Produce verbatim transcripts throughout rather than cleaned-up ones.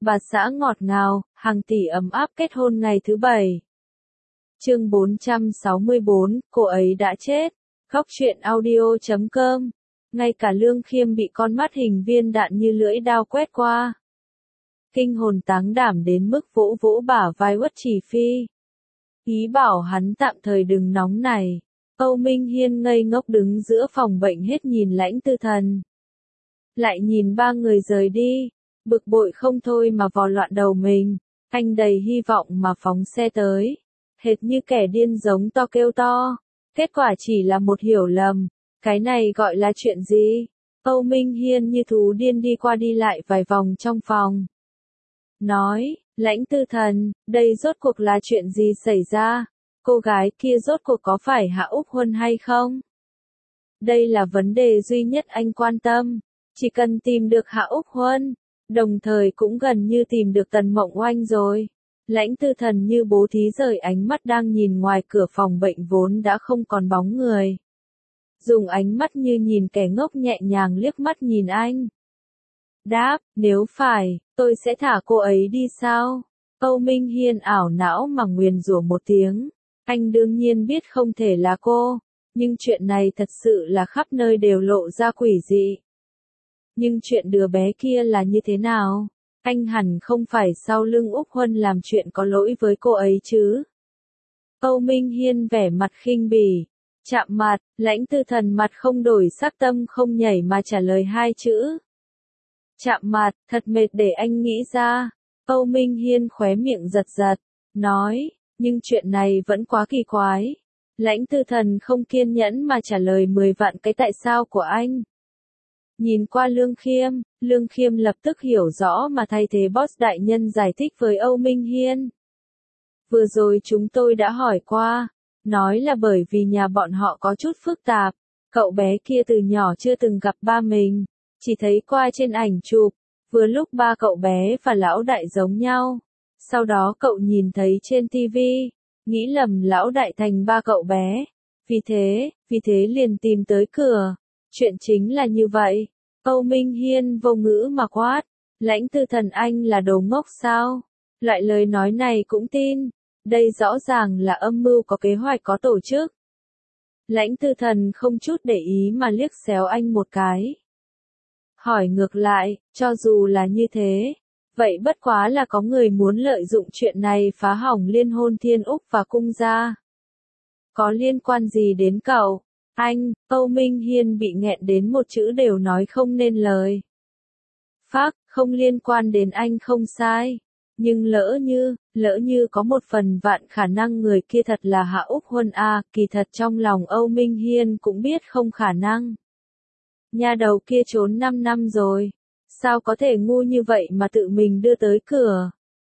bà xã ngọt ngào, hàng tỷ ấm áp kết hôn ngày thứ bảy. Chương bốn trăm sáu mươi bốn, cô ấy đã chết. Góc truyện audio chấm com. Ngay cả Lương Khiêm bị con mắt hình viên đạn như lưỡi dao quét qua. Kinh hồn táng đảm đến mức vỗ vỗ bả vai Uất Chỉ Phi. Ý bảo hắn tạm thời đừng nóng này. Âu Minh Hiên ngây ngốc đứng giữa phòng bệnh hết nhìn Lãnh Tư Thần. Lại nhìn ba người rời đi, bực bội không thôi mà vò loạn đầu mình, anh đầy hy vọng mà phóng xe tới. Hệt như kẻ điên giống to kêu to. Kết quả chỉ là một hiểu lầm. Cái này gọi là chuyện gì? Âu Minh Hiên như thú điên đi qua đi lại vài vòng trong phòng. Nói, Lãnh Tư Thần, đây rốt cuộc là chuyện gì xảy ra? Cô gái kia rốt cuộc có phải Hạ Úc Huân hay không? Đây là vấn đề duy nhất anh quan tâm. Chỉ cần tìm được Hạ Úc Huân, đồng thời cũng gần như tìm được Tần Mộng Oanh rồi. Lãnh Tư Thần như bố thí rời ánh mắt đang nhìn ngoài cửa phòng bệnh vốn đã không còn bóng người. Dùng ánh mắt như nhìn kẻ ngốc nhẹ nhàng liếc mắt nhìn anh. Đáp, nếu phải, tôi sẽ thả cô ấy đi sao? Âu Minh Hiên ảo não mà nguyền rủa một tiếng. Anh đương nhiên biết không thể là cô, nhưng chuyện này thật sự là khắp nơi đều lộ ra quỷ dị. Nhưng chuyện đứa bé kia là như thế nào? Anh hẳn không phải sau lưng Úc Huân làm chuyện có lỗi với cô ấy chứ? Âu Minh Hiên vẻ mặt khinh bỉ. Chạm mặt, Lãnh Tư Thần mặt không đổi sắc tâm không nhảy mà trả lời hai chữ. Chạm mặt, thật mệt để anh nghĩ ra. Âu Minh Hiên khóe miệng giật giật, nói, nhưng chuyện này vẫn quá kỳ quái. Lãnh Tư Thần không kiên nhẫn mà trả lời mười vạn cái tại sao của anh. Nhìn qua Lương Khiêm, Lương Khiêm lập tức hiểu rõ mà thay thế boss đại nhân giải thích với Âu Minh Hiên. Vừa rồi chúng tôi đã hỏi qua, nói là bởi vì nhà bọn họ có chút phức tạp, cậu bé kia từ nhỏ chưa từng gặp ba mình, chỉ thấy qua trên ảnh chụp, vừa lúc ba cậu bé và lão đại giống nhau. Sau đó cậu nhìn thấy trên ti vi, nghĩ lầm lão đại thành ba cậu bé, vì thế, vì thế liền tìm tới cửa. Chuyện chính là như vậy. Âu Minh Hiên vô ngữ mà quát, Lãnh Tư Thần anh là đồ ngốc sao? Loại lời nói này cũng tin, đây rõ ràng là âm mưu có kế hoạch có tổ chức. Lãnh Tư Thần không chút để ý mà liếc xéo anh một cái. Hỏi ngược lại, cho dù là như thế, vậy bất quá là có người muốn lợi dụng chuyện này phá hỏng liên hôn Thiên Úc và Cung gia. Có liên quan gì đến cậu? Anh, Âu Minh Hiên bị nghẹn đến một chữ đều nói không nên lời. Phác, không liên quan đến anh không sai. Nhưng lỡ như, lỡ như có một phần vạn khả năng người kia thật là Hạ Úc Huân a, kỳ thật trong lòng Âu Minh Hiên cũng biết không khả năng. Nhà đầu kia trốn năm năm rồi, sao có thể ngu như vậy mà tự mình đưa tới cửa.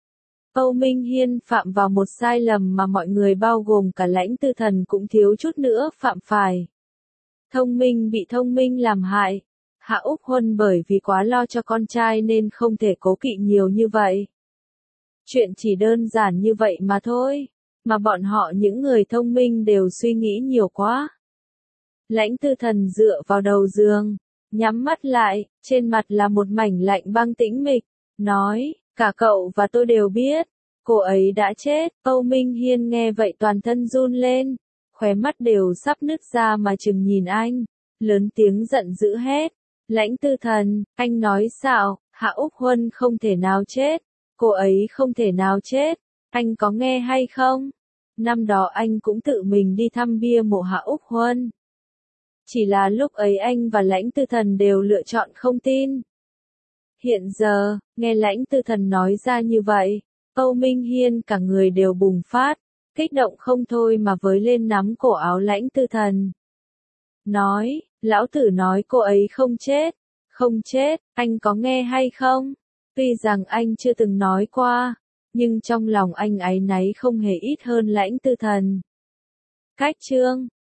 Âu Minh Hiên phạm vào một sai lầm mà mọi người bao gồm cả Lãnh Tư Thần cũng thiếu chút nữa phạm phải. Thông minh bị thông minh làm hại. Hạ Úc Huân bởi vì quá lo cho con trai nên không thể cố kỵ nhiều như vậy. Chuyện chỉ đơn giản như vậy mà thôi, mà bọn họ những người thông minh đều suy nghĩ nhiều quá. Lãnh Tư Thần dựa vào đầu giường, nhắm mắt lại, trên mặt là một mảnh lạnh băng tĩnh mịch, nói, cả cậu và tôi đều biết, cô ấy đã chết. Âu Minh Hiên nghe vậy toàn thân run lên, khóe mắt đều sắp nứt ra mà chừng nhìn anh, lớn tiếng giận dữ hét, Lãnh Tư Thần, anh nói sao, Hạ Úc Huân không thể nào chết, cô ấy không thể nào chết, anh có nghe hay không? Năm đó anh cũng tự mình đi thăm bia mộ Hạ Úc Huân. Chỉ là lúc ấy anh và Lãnh Tư Thần đều lựa chọn không tin. Hiện giờ, nghe Lãnh Tư Thần nói ra như vậy, Âu Minh Hiên cả người đều bùng phát, kích động không thôi mà với lên nắm cổ áo Lãnh Tư Thần. Nói, lão tử nói cô ấy không chết, không chết, anh có nghe hay không? Tuy rằng anh chưa từng nói qua, nhưng trong lòng anh áy náy không hề ít hơn Lãnh Tư Thần. Cách chương